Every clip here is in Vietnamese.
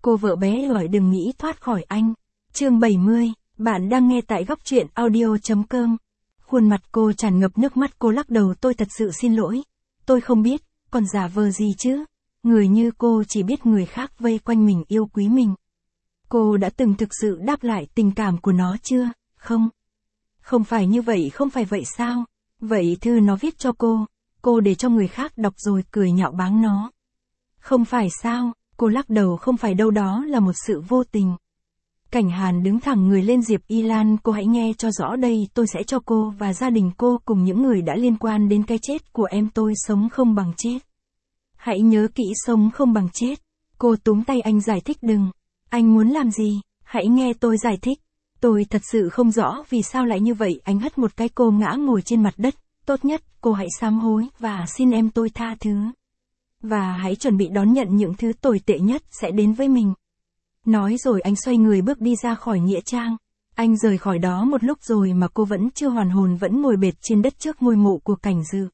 cô vợ bé gọi đừng nghĩ thoát khỏi anh. Chương 70, bạn đang nghe tại góc truyện audio.com. Khuôn mặt cô tràn ngập nước mắt, cô lắc đầu, tôi thật sự xin lỗi. Tôi không biết, còn giả vờ gì chứ. Người như cô chỉ biết người khác vây quanh mình yêu quý mình. Cô đã từng thực sự đáp lại tình cảm của nó chưa? Không. Không phải như vậy, không phải vậy sao? Vậy thư nó viết cho cô để cho người khác đọc rồi cười nhạo báng nó. Không phải sao? Cô lắc đầu, không phải đâu, đó là một sự vô tình. Cảnh Hàn đứng thẳng người lên. Diệp Y Lan, cô hãy nghe cho rõ đây, tôi sẽ cho cô và gia đình cô cùng những người đã liên quan đến cái chết của em tôi sống không bằng chết. Hãy nhớ kỹ, sống không bằng chết. Cô túm tay anh giải thích, đừng. Anh muốn làm gì? Hãy nghe tôi giải thích. Tôi thật sự không rõ vì sao lại như vậy. Anh hất một cái, cô ngã ngồi trên mặt đất. Tốt nhất, cô hãy sám hối và xin em tôi tha thứ. Và hãy chuẩn bị đón nhận những thứ tồi tệ nhất sẽ đến với mình. Nói rồi anh xoay người bước đi ra khỏi nghĩa trang. Anh rời khỏi đó một lúc rồi mà cô vẫn chưa hoàn hồn, vẫn ngồi bệt trên đất trước ngôi mộ của Cảnh Dự.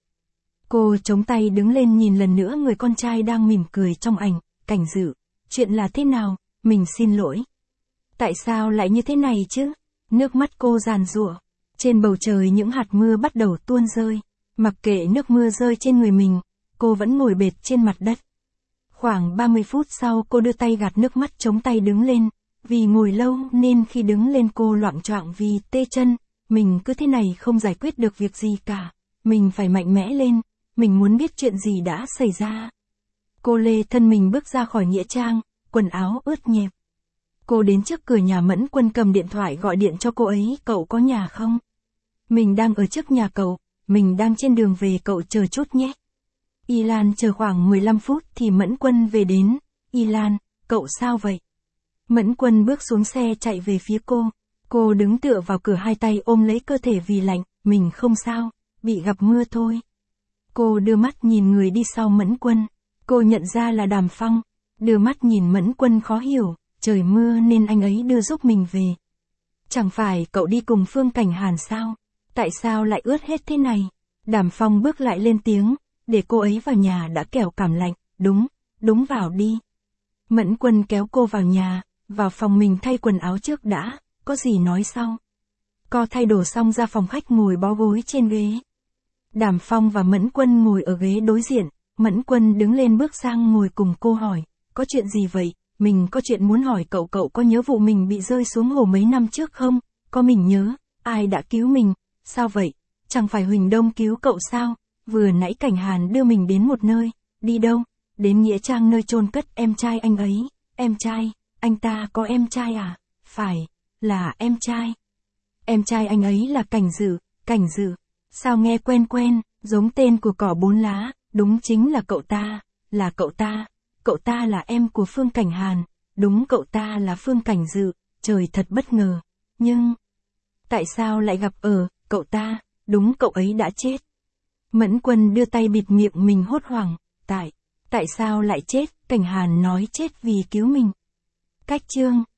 Cô chống tay đứng lên nhìn lần nữa người con trai đang mỉm cười trong ảnh. Cảnh Dự, chuyện là thế nào? Mình xin lỗi. Tại sao lại như thế này chứ? Nước mắt cô giàn giụa. Trên bầu trời những hạt mưa bắt đầu tuôn rơi. Mặc kệ nước mưa rơi trên người mình, cô vẫn ngồi bệt trên mặt đất. Khoảng 30 phút sau cô đưa tay gạt nước mắt, chống tay đứng lên. Vì ngồi lâu nên khi đứng lên cô loạng choạng vì tê chân. Mình cứ thế này không giải quyết được việc gì cả. Mình phải mạnh mẽ lên. Mình muốn biết chuyện gì đã xảy ra. Cô lê thân mình bước ra khỏi nghĩa trang, quần áo ướt nhẹp. Cô đến trước cửa nhà Mẫn Quân, cầm điện thoại gọi điện cho cô ấy. Cậu có nhà không? Mình đang ở trước nhà cậu. Mình đang trên đường về, cậu chờ chút nhé. Y Lan chờ khoảng 15 phút thì Mẫn Quân về đến. Y Lan, cậu sao vậy? Mẫn Quân bước xuống xe chạy về phía cô. Cô đứng tựa vào cửa, hai tay ôm lấy cơ thể vì lạnh. Mình không sao, bị gặp mưa thôi. Cô đưa mắt nhìn người đi sau Mẫn Quân. Cô nhận ra là Đàm Phong. Đưa mắt nhìn Mẫn Quân khó hiểu. Trời mưa nên anh ấy đưa giúp mình về. Chẳng phải cậu đi cùng Phương Cảnh Hàn sao? Tại sao lại ướt hết thế này? Đàm Phong bước lại lên tiếng. Để cô ấy vào nhà đã kẻo cảm lạnh. Đúng vào đi. Mẫn Quân kéo cô vào nhà, vào phòng mình thay quần áo trước đã, có gì nói sau. Co thay đồ xong ra phòng khách ngồi bó gối trên ghế. Đàm Phong và Mẫn Quân ngồi ở ghế đối diện. Mẫn Quân đứng lên bước sang ngồi cùng cô, hỏi, có chuyện gì vậy? Mình có chuyện muốn hỏi cậu, cậu có nhớ vụ mình bị rơi xuống hồ mấy năm trước không? Có, mình nhớ. Ai đã cứu mình? Sao vậy? Chẳng phải Huỳnh Đông cứu cậu sao? Vừa nãy Cảnh Hàn đưa mình đến một nơi. Đi đâu? Đến nghĩa trang, nơi chôn cất em trai anh ấy. Em trai? Anh ta có em trai à? Phải, là em trai. Em trai anh ấy là Cảnh Dự. Cảnh Dự? Sao nghe quen quen, giống tên của cỏ bốn lá. Đúng, chính là cậu ta. Là cậu ta. Cậu ta là em của Phương Cảnh Hàn. Đúng, cậu ta là Phương Cảnh Dự. Trời, thật bất ngờ. Nhưng tại sao lại gặp cậu ta? Đúng, cậu ấy đã chết. Mẫn Quân đưa tay bịt miệng mình, hốt hoảng. Tại sao lại chết? Cảnh Hàn nói chết vì cứu mình. Cách chương